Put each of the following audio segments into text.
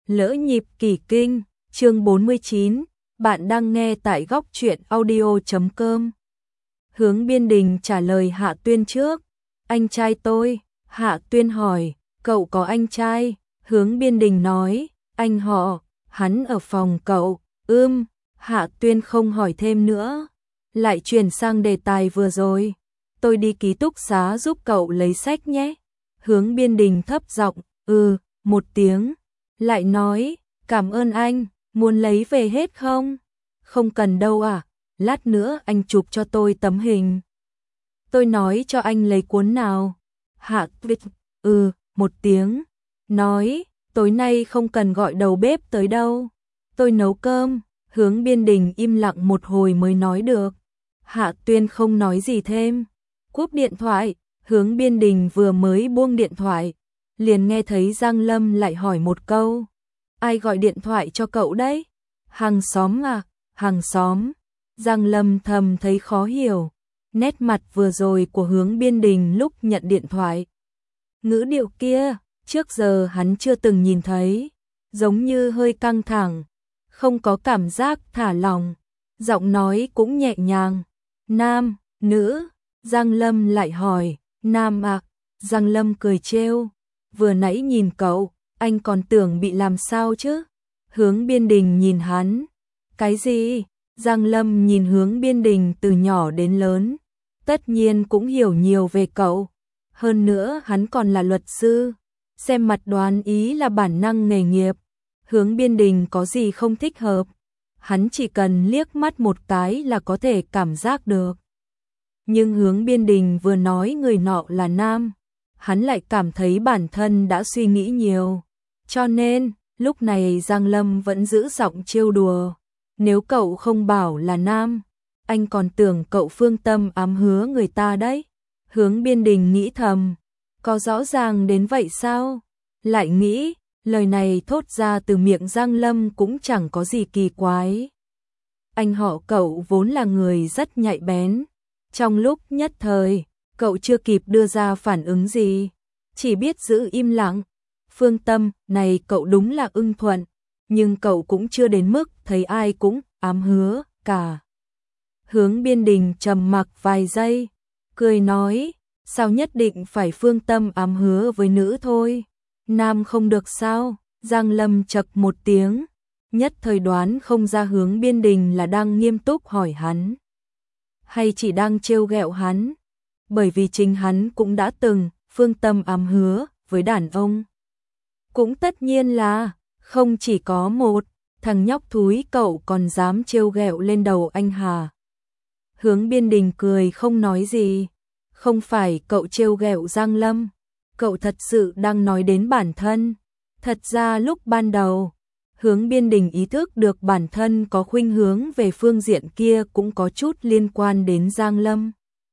Lỡ nhịp kỳ kinh, chương 49, bạn đang nghe tại góc truyện audio.com. Hướng Biên Đình trả lời Hạ Tuyên trước. Anh trai tôi, Hạ Tuyên hỏi, cậu có anh trai? Hướng Biên Đình nói, anh họ, hắn ở phòng cậu. Hạ Tuyên không hỏi thêm nữa, lại chuyển sang đề tài vừa rồi. Tôi đi ký túc xá giúp cậu lấy sách nhé. Hướng Biên Đình thấp giọng, một tiếng. Lại nói, cảm ơn anh, muốn lấy về hết không? Không cần đâu à, lát nữa anh chụp cho tôi tấm hình. Tôi nói cho anh lấy cuốn nào. Hạ Tuyên, một tiếng. Nói, tối nay không cần gọi đầu bếp tới đâu. Tôi nấu cơm. Hướng Biên Đình im lặng một hồi mới nói được. Hạ Tuyên không nói gì thêm. Cúp điện thoại, Hướng Biên Đình vừa mới buông điện thoại, liền nghe thấy Giang Lâm lại hỏi một câu. Ai gọi điện thoại cho cậu đấy? Hàng xóm à? Hàng xóm. Giang Lâm thầm thấy khó hiểu. Nét mặt vừa rồi của Hướng Biên Đình lúc nhận điện thoại. Ngữ điệu kia, trước giờ hắn chưa từng nhìn thấy. Giống như hơi căng thẳng, không có cảm giác thả lỏng. Giọng nói cũng nhẹ nhàng. Nam, nữ? Giang Lâm lại hỏi. Nam à? Giang Lâm cười trêu. Vừa nãy nhìn cậu, anh còn tưởng bị làm sao chứ? Hướng Biên Đình nhìn hắn. Cái gì? Giang Lâm nhìn Hướng Biên Đình từ nhỏ đến lớn. Tất nhiên cũng hiểu nhiều về cậu. Hơn nữa hắn còn là luật sư. Xem mặt đoán ý là bản năng nghề nghiệp. Hướng Biên Đình có gì không thích hợp. Hắn chỉ cần liếc mắt một cái là có thể cảm giác được. Nhưng Hướng Biên Đình vừa nói người nọ là nam, hắn lại cảm thấy bản thân đã suy nghĩ nhiều. Cho nên, lúc này Giang Lâm vẫn giữ giọng trêu đùa. Nếu cậu không bảo là nam, anh còn tưởng cậu phương tâm ám hứa người ta đấy. Hướng Biên Đình nghĩ thầm, có rõ ràng đến vậy sao? Lại nghĩ, lời này thốt ra từ miệng Giang Lâm cũng chẳng có gì kỳ quái. Anh họ cậu vốn là người rất nhạy bén. Trong lúc nhất thời, cậu chưa kịp đưa ra phản ứng gì, chỉ biết giữ im lặng. Phương tâm này cậu đúng là ưng thuận, nhưng cậu cũng chưa đến mức thấy ai cũng ám hứa cả. Hướng Biên Đình trầm mặc vài giây, cười nói, sao nhất định phải phương tâm ám hứa với nữ thôi? Nam không được sao? Giang Lâm chậc một tiếng, nhất thời đoán không ra Hướng Biên Đình là đang nghiêm túc hỏi hắn, hay chỉ đang trêu ghẹo hắn, bởi vì chính hắn cũng đã từng phương tâm ám hứa với đàn ông. Cũng tất nhiên là không chỉ có một, thằng nhóc thúi cậu còn dám trêu ghẹo lên đầu anh Hà. Hướng Biên Đình cười không nói gì. Không phải cậu trêu ghẹo Giang Lâm, cậu thật sự đang nói đến bản thân. Thật ra lúc ban đầu, Hướng Biên Đình ý thức được bản thân có khuynh hướng về phương diện kia cũng có chút liên quan đến Giang Lâm.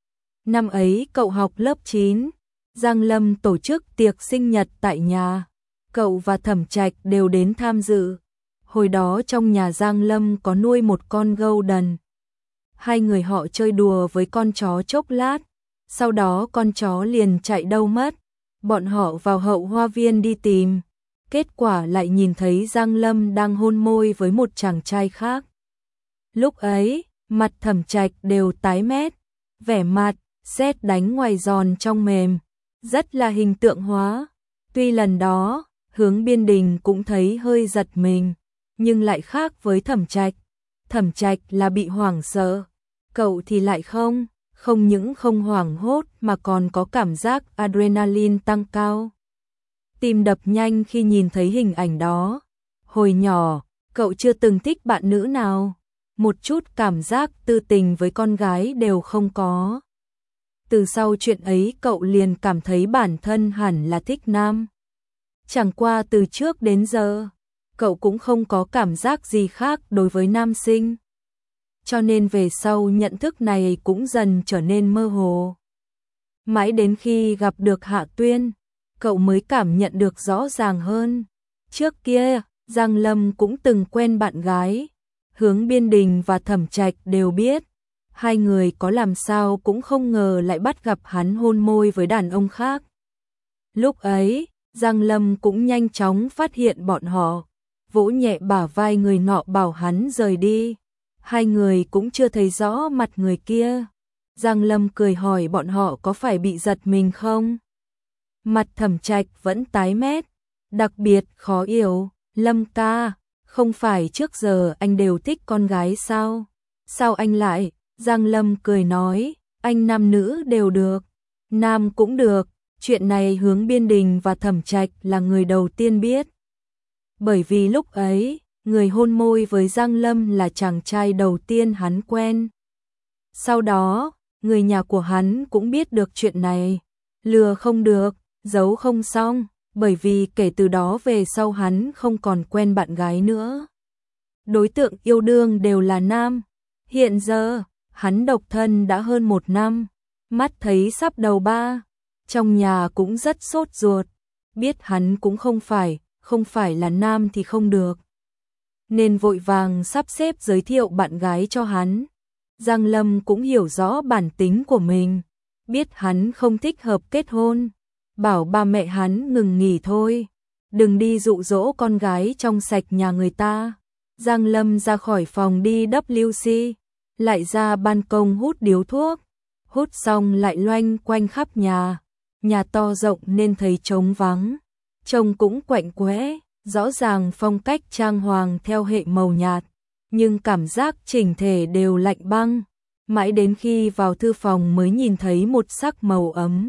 Năm ấy cậu học lớp 9, Giang Lâm tổ chức tiệc sinh nhật tại nhà. Cậu và Thẩm Trạch đều đến tham dự. Hồi đó trong nhà Giang Lâm có nuôi một con golden. Hai người họ chơi đùa với con chó chốc lát, sau đó con chó liền chạy đâu mất. Bọn họ vào hậu hoa viên đi tìm, kết quả lại nhìn thấy Giang Lâm đang hôn môi với một chàng trai khác. Lúc ấy, mặt Thẩm Trạch đều tái mét, vẻ mặt sét đánh ngoài giòn trong mềm, rất là hình tượng hóa. Tuy lần đó, Hướng Biên Đình cũng thấy hơi giật mình, nhưng lại khác với Thẩm Trạch. Thẩm Trạch là bị hoảng sợ, cậu thì lại không những không hoảng hốt mà còn có cảm giác adrenaline tăng cao. Tim đập nhanh khi nhìn thấy hình ảnh đó. Hồi nhỏ, cậu chưa từng thích bạn nữ nào, một chút cảm giác tư tình với con gái đều không có. Từ sau chuyện ấy cậu liền cảm thấy bản thân hẳn là thích nam. Chẳng qua từ trước đến giờ, cậu cũng không có cảm giác gì khác đối với nam sinh. Cho nên về sau nhận thức này cũng dần trở nên mơ hồ. Mãi đến khi gặp được Hạ Tuyên, cậu mới cảm nhận được rõ ràng hơn. Trước kia, Giang Lâm cũng từng quen bạn gái. Hướng Biên Đình và Thẩm Trạch đều biết. Hai người có làm sao cũng không ngờ lại bắt gặp hắn hôn môi với đàn ông khác. Lúc ấy, Giang Lâm cũng nhanh chóng phát hiện bọn họ. vỗ nhẹ bả vai người nọ bảo hắn rời đi. Hai người cũng chưa thấy rõ mặt người kia. Giang Lâm cười hỏi bọn họ có phải bị giật mình không? Mặt Thẩm Trạch vẫn tái mét, đặc biệt khó hiểu. Lâm ca, không phải trước giờ anh đều thích con gái sao? Sao anh lại? Giang Lâm cười nói, anh nam nữ đều được, nam cũng được. Chuyện này Hướng Biên Đình và Thẩm Trạch là người đầu tiên biết. Bởi vì lúc ấy, người hôn môi với Giang Lâm là chàng trai đầu tiên hắn quen. Sau đó, người nhà của hắn cũng biết được chuyện này. Lừa không được, giấu không xong, bởi vì kể từ đó về sau hắn không còn quen bạn gái nữa. Đối tượng yêu đương đều là nam. Hiện giờ, hắn độc thân đã hơn 1 năm, mắt thấy sắp đầu 3. Trong nhà cũng rất sốt ruột, biết hắn cũng không phải là nam thì không được. Nên vội vàng sắp xếp giới thiệu bạn gái cho hắn. Giang Lâm cũng hiểu rõ bản tính của mình, biết hắn không thích hợp kết hôn, bảo ba mẹ hắn ngừng nghỉ thôi, đừng đi dụ dỗ con gái trong sạch nhà người ta. Giang Lâm ra khỏi phòng đi WC, lại ra ban công hút điếu thuốc, hút xong lại loanh quanh khắp nhà. Nhà to rộng nên thấy trống vắng, trông cũng quạnh quẽ, rõ ràng phong cách trang hoàng theo hệ màu nhạt, nhưng cảm giác chỉnh thể đều lạnh băng. Mãi đến khi vào thư phòng mới nhìn thấy một sắc màu ấm.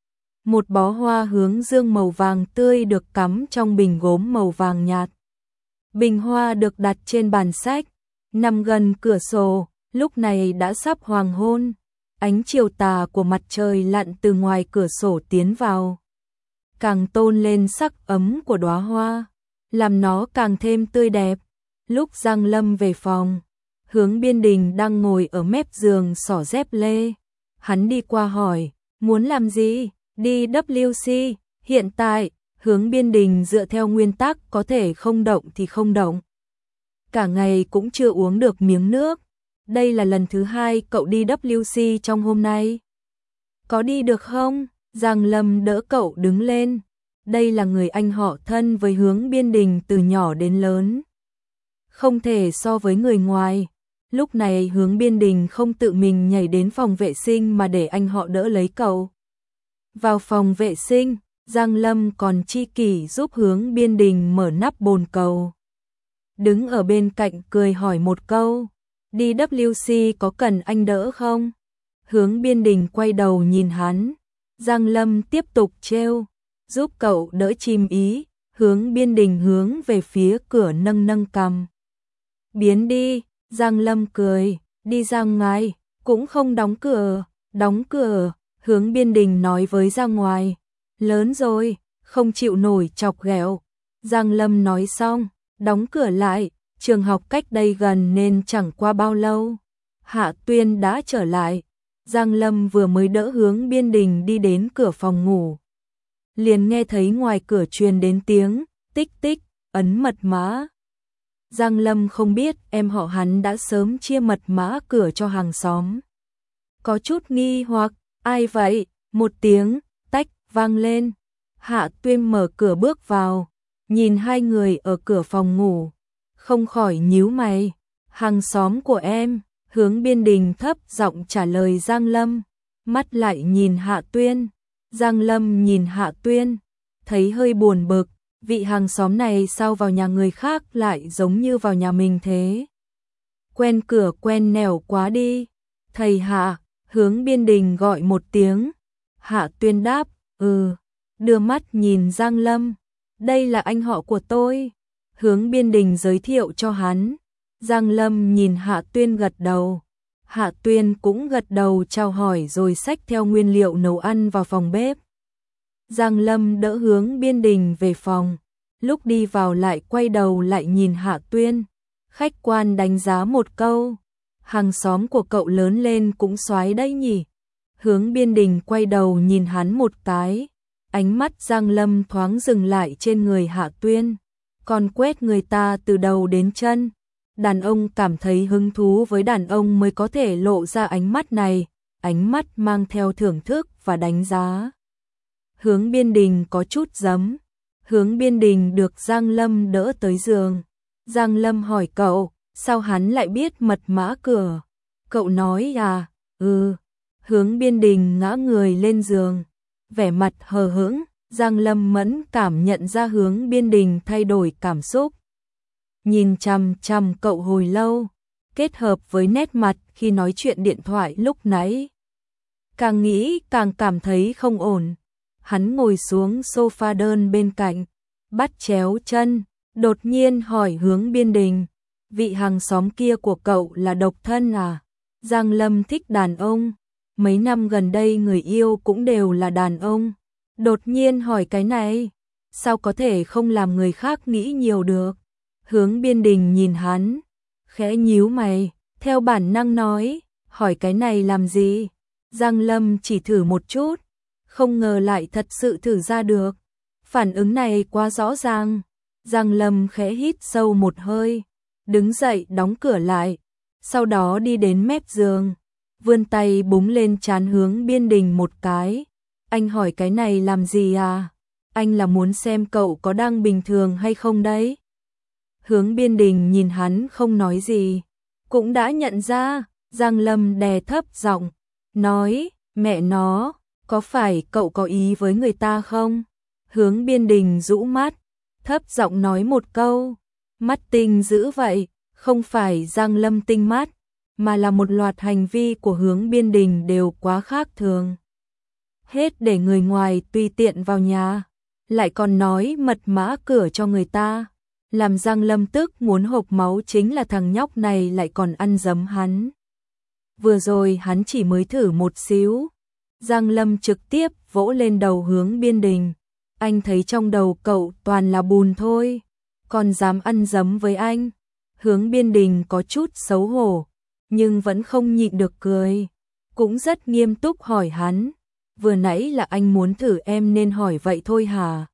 Một bó hoa hướng dương màu vàng tươi được cắm trong bình gốm màu vàng nhạt. Bình hoa được đặt trên bàn sách, nằm gần cửa sổ, lúc này đã sắp hoàng hôn. Ánh chiều tà của mặt trời lặn từ ngoài cửa sổ tiến vào, càng tôn lên sắc ấm của đóa hoa, làm nó càng thêm tươi đẹp. Lúc Giang Lâm về phòng, Hướng Biên Đình đang ngồi ở mép giường xỏ dép lê. Hắn đi qua hỏi, muốn làm gì? Đi WC. Hiện tại, Hướng Biên Đình dựa theo nguyên tắc có thể không động thì không động. Cả ngày cũng chưa uống được miếng nước. Đây là lần thứ 2 cậu đi WC trong hôm nay. Có đi được không? Giang Lâm đỡ cậu đứng lên. Đây là người anh họ thân với Hướng Biên Đình từ nhỏ đến lớn, không thể so với người ngoài. Lúc này Hướng Biên Đình không tự mình nhảy đến phòng vệ sinh mà để anh họ đỡ lấy cậu. Vào phòng vệ sinh, Giang Lâm còn chi kỷ giúp Hướng Biên Đình mở nắp bồn cầu. Đứng ở bên cạnh cười hỏi một câu, đi WC có cần anh đỡ không? Hướng Biên Đình quay đầu nhìn hắn. Giang Lâm tiếp tục trêu, giúp cậu đỡ chim ý. Hướng Biên Đình hướng về phía cửa nâng nâng cằm. Biến đi. Giang Lâm cười, đi ra ngoài, cũng không đóng cửa. Đóng cửa. Hướng Biên Đình nói với ra ngoài, lớn rồi, không chịu nổi chọc ghẹo. Giang Lâm nói xong, đóng cửa lại. Trường học cách đây gần nên chẳng qua bao lâu, Hạ Tuyên đã trở lại. Giang Lâm vừa mới đỡ Hướng Biên Đình đi đến cửa phòng ngủ, liền nghe thấy ngoài cửa truyền đến tiếng tích tích, ấn mật mã. Giang Lâm không biết em họ hắn đã sớm chia mật mã cửa cho hàng xóm. Có chút nghi hoặc, ai vậy? Một tiếng tách vang lên. Hạ Tuyên mở cửa bước vào, nhìn hai người ở cửa phòng ngủ, không khỏi nhíu mày. Hàng xóm của em. Hướng Biên Đình thấp giọng trả lời Giang Lâm, mắt lại nhìn Hạ Tuyên. Giang Lâm nhìn Hạ Tuyên, thấy hơi buồn bực, vị hàng xóm này sao vào nhà người khác lại giống như vào nhà mình thế? Quen cửa quen nẻo quá đi. Thầy Hạ. Hướng Biên Đình gọi một tiếng. Hạ Tuyên đáp, đưa mắt nhìn Giang Lâm, đây là anh họ của tôi. Hướng Biên Đình giới thiệu cho hắn. Giang Lâm nhìn Hạ Tuyên gật đầu. Hạ Tuyên cũng gật đầu chào hỏi rồi xách theo nguyên liệu nấu ăn vào phòng bếp. Giang Lâm đỡ Hướng Biên Đình về phòng. Lúc đi vào lại quay đầu lại nhìn Hạ Tuyên. Khách quan đánh giá một câu, hàng xóm của cậu lớn lên cũng xoái đấy nhỉ. Hướng Biên Đình quay đầu nhìn hắn một cái. Ánh mắt Giang Lâm thoáng dừng lại trên người Hạ Tuyên, còn quét người ta từ đầu đến chân. Đàn ông cảm thấy hứng thú với đàn ông mới có thể lộ ra ánh mắt này, ánh mắt mang theo thưởng thức và đánh giá. Hướng Biên Đình có chút giấm. Hướng Biên Đình được Giang Lâm đỡ tới giường, Giang Lâm hỏi cậu, sao hắn lại biết mật mã cửa? Cậu nói à, Hướng Biên Đình ngã người lên giường, vẻ mặt hờ hững. Giang Lâm mẫn cảm nhận ra Hướng Biên Đình thay đổi cảm xúc. Nhìn chằm chằm cậu hồi lâu, kết hợp với nét mặt khi nói chuyện điện thoại lúc nãy. Càng nghĩ càng cảm thấy không ổn. Hắn ngồi xuống sofa đơn bên cạnh, bắt chéo chân, đột nhiên hỏi Hướng Biên Đình, vị hàng xóm kia của cậu là độc thân à? Giang Lâm thích đàn ông, mấy năm gần đây người yêu cũng đều là đàn ông. Đột nhiên hỏi cái này, sao có thể không làm người khác nghĩ nhiều được? Hướng Biên Đình nhìn hắn, khẽ nhíu mày, theo bản năng nói, hỏi cái này làm gì? Giang Lâm chỉ thử một chút, không ngờ lại thật sự thử ra được. Phản ứng này quá rõ ràng. Giang Lâm khẽ hít sâu một hơi, đứng dậy đóng cửa lại, sau đó đi đến mép giường, vươn tay búng lên trán Hướng Biên Đình một cái. Anh hỏi cái này làm gì à? Anh là muốn xem cậu có đang bình thường hay không đấy. Hướng Biên Đình nhìn hắn không nói gì, cũng đã nhận ra. Giang Lâm đè thấp giọng, nói, mẹ nó, có phải cậu có ý với người ta không? Hướng Biên Đình rũ mắt, thấp giọng nói một câu, mắt tinh dữ vậy. Không phải Giang Lâm tinh mắt, mà là một loạt hành vi của Hướng Biên Đình đều quá khác thường. Hết để người ngoài tùy tiện vào nhà, lại còn nói mật mã cửa cho người ta. Làm Giang Lâm tức muốn hộc máu chính là thằng nhóc này lại còn ăn dấm hắn. Vừa rồi hắn chỉ mới thử một xíu. Giang Lâm trực tiếp vỗ lên đầu Hướng Biên Đình. Anh thấy trong đầu cậu toàn là bùn thôi, còn dám ăn dấm với anh. Hướng Biên Đình có chút xấu hổ, nhưng vẫn không nhịn được cười. Cũng rất nghiêm túc hỏi hắn, vừa nãy là anh muốn thử em nên hỏi vậy thôi hả?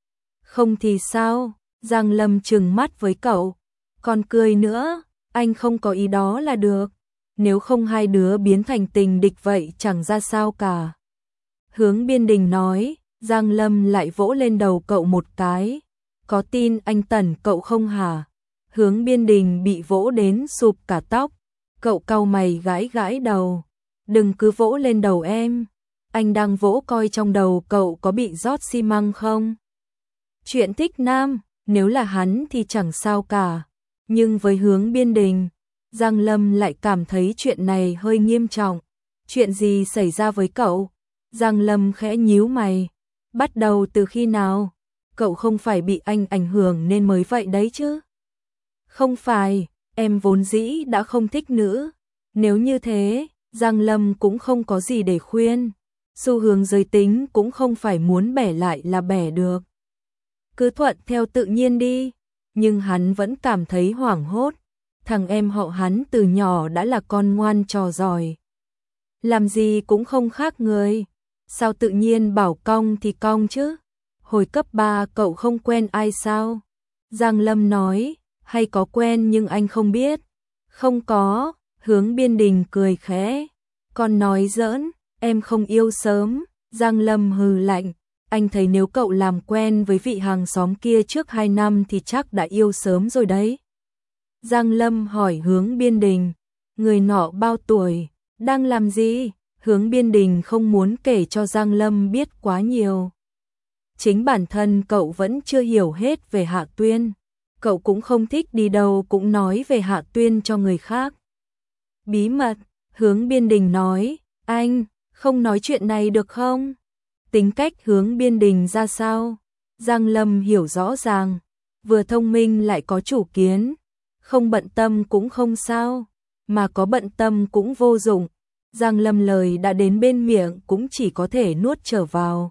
Không thì sao? Giang Lâm trừng mắt với cậu, còn cười nữa, anh không có ý đó là được. Nếu không hai đứa biến thành tình địch vậy chẳng ra sao cả. Hướng Biên Đình nói. Giang Lâm lại vỗ lên đầu cậu một cái. Có tin anh tẩn cậu không hả? Hướng Biên Đình bị vỗ đến sụp cả tóc. Cậu cau mày gãi gãi đầu. Đừng cứ vỗ lên đầu em. Anh đang vỗ coi trong đầu cậu có bị rót xi măng không? Chuyện thích nam, nếu là hắn thì chẳng sao cả. Nhưng với Hướng Biên Đình, Giang Lâm lại cảm thấy chuyện này hơi nghiêm trọng. Chuyện gì xảy ra với cậu? Giang Lâm khẽ nhíu mày. Bắt đầu từ khi nào? Cậu không phải bị anh ảnh hưởng nên mới vậy đấy chứ? Không phải, em vốn dĩ đã không thích nữ. Nếu như thế, Giang Lâm cũng không có gì để khuyên. Xu hướng giới tính cũng không phải muốn bẻ lại là bẻ được. Cứ thuận theo tự nhiên đi. Nhưng hắn vẫn cảm thấy hoảng hốt. Thằng em họ hắn từ nhỏ đã là con ngoan trò giỏi. Làm gì cũng không khác người. Sao tự nhiên bảo cong thì cong chứ? Hồi cấp 3 cậu không quen ai sao? Giang Lâm nói, hay có quen nhưng anh không biết. Không có, Hướng Biên Đình cười khẽ. Còn nói giỡn, em không yêu sớm. Giang Lâm hừ lạnh, anh thấy nếu cậu làm quen với vị hàng xóm kia trước 2 năm thì chắc đã yêu sớm rồi đấy. Giang Lâm hỏi Hướng Biên Đình, người nọ bao tuổi, đang làm gì? Hướng Biên Đình không muốn kể cho Giang Lâm biết quá nhiều. Chính bản thân cậu vẫn chưa hiểu hết về Hạ Tuyên. Cậu cũng không thích đi đâu cũng nói về Hạ Tuyên cho người khác. Bí mật, Hướng Biên Đình nói, anh, không nói chuyện này được không? Tính cách Hướng Biên Đình ra sao? Giang Lâm hiểu rõ ràng, vừa thông minh lại có chủ kiến. Không bận tâm cũng không sao, mà có bận tâm cũng vô dụng. Giang Lâm lời đã đến bên miệng cũng chỉ có thể nuốt trở vào.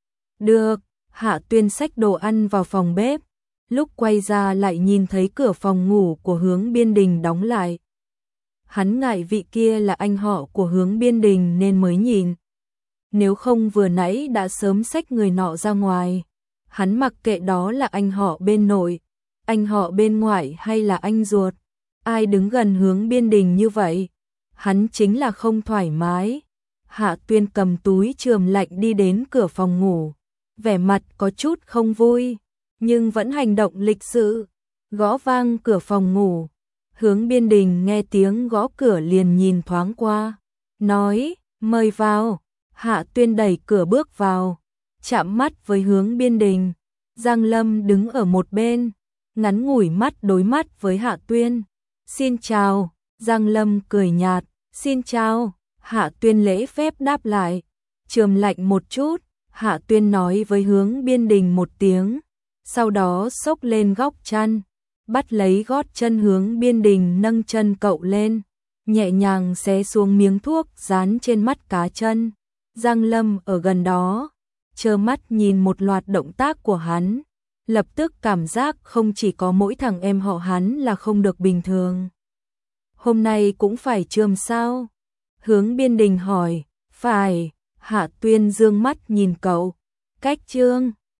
Được, Hạ Tuyên xách đồ ăn vào phòng bếp. Lúc quay ra lại nhìn thấy cửa phòng ngủ của Hướng Biên Đình đóng lại. Hắn ngại vị kia là anh họ của Hướng Biên Đình nên mới nhìn. Nếu không vừa nãy đã sớm xách người nọ ra ngoài. Hắn mặc kệ đó là anh họ bên nội, anh họ bên ngoại hay là anh ruột. Ai đứng gần Hướng Biên Đình như vậy? Hắn chính là không thoải mái. Hạ Tuyên cầm túi chườm lạnh đi đến cửa phòng ngủ. Vẻ mặt có chút không vui, nhưng vẫn hành động lịch sự. gõ vang cửa phòng ngủ. Hướng Biên Đình nghe tiếng gõ cửa liền nhìn thoáng qua, nói, mời vào. Hạ Tuyên đẩy cửa bước vào, chạm mắt với Hướng Biên Đình. Giang Lâm đứng ở một bên, ngắn ngủi mắt đối mắt với Hạ Tuyên. Xin chào, Giang Lâm cười nhạt, xin chào. Hạ Tuyên lễ phép đáp lại, trầm lạnh một chút. Hạ Tuyên nói với Hướng Biên Đình một tiếng, sau đó xốc lên góc chăn, bắt lấy gót chân Hướng Biên Đình, nâng chân cậu lên, nhẹ nhàng xé xuống miếng thuốc dán trên mắt cá chân. Giang Lâm ở gần đó, trơ mắt nhìn một loạt động tác của hắn, lập tức cảm giác không chỉ có mỗi thằng em họ hắn là không được bình thường. Hôm nay cũng phải chườm sao? Hướng Biên Đình hỏi. Phải. Hạ Tuyên dương mắt nhìn cậu. Cách chương.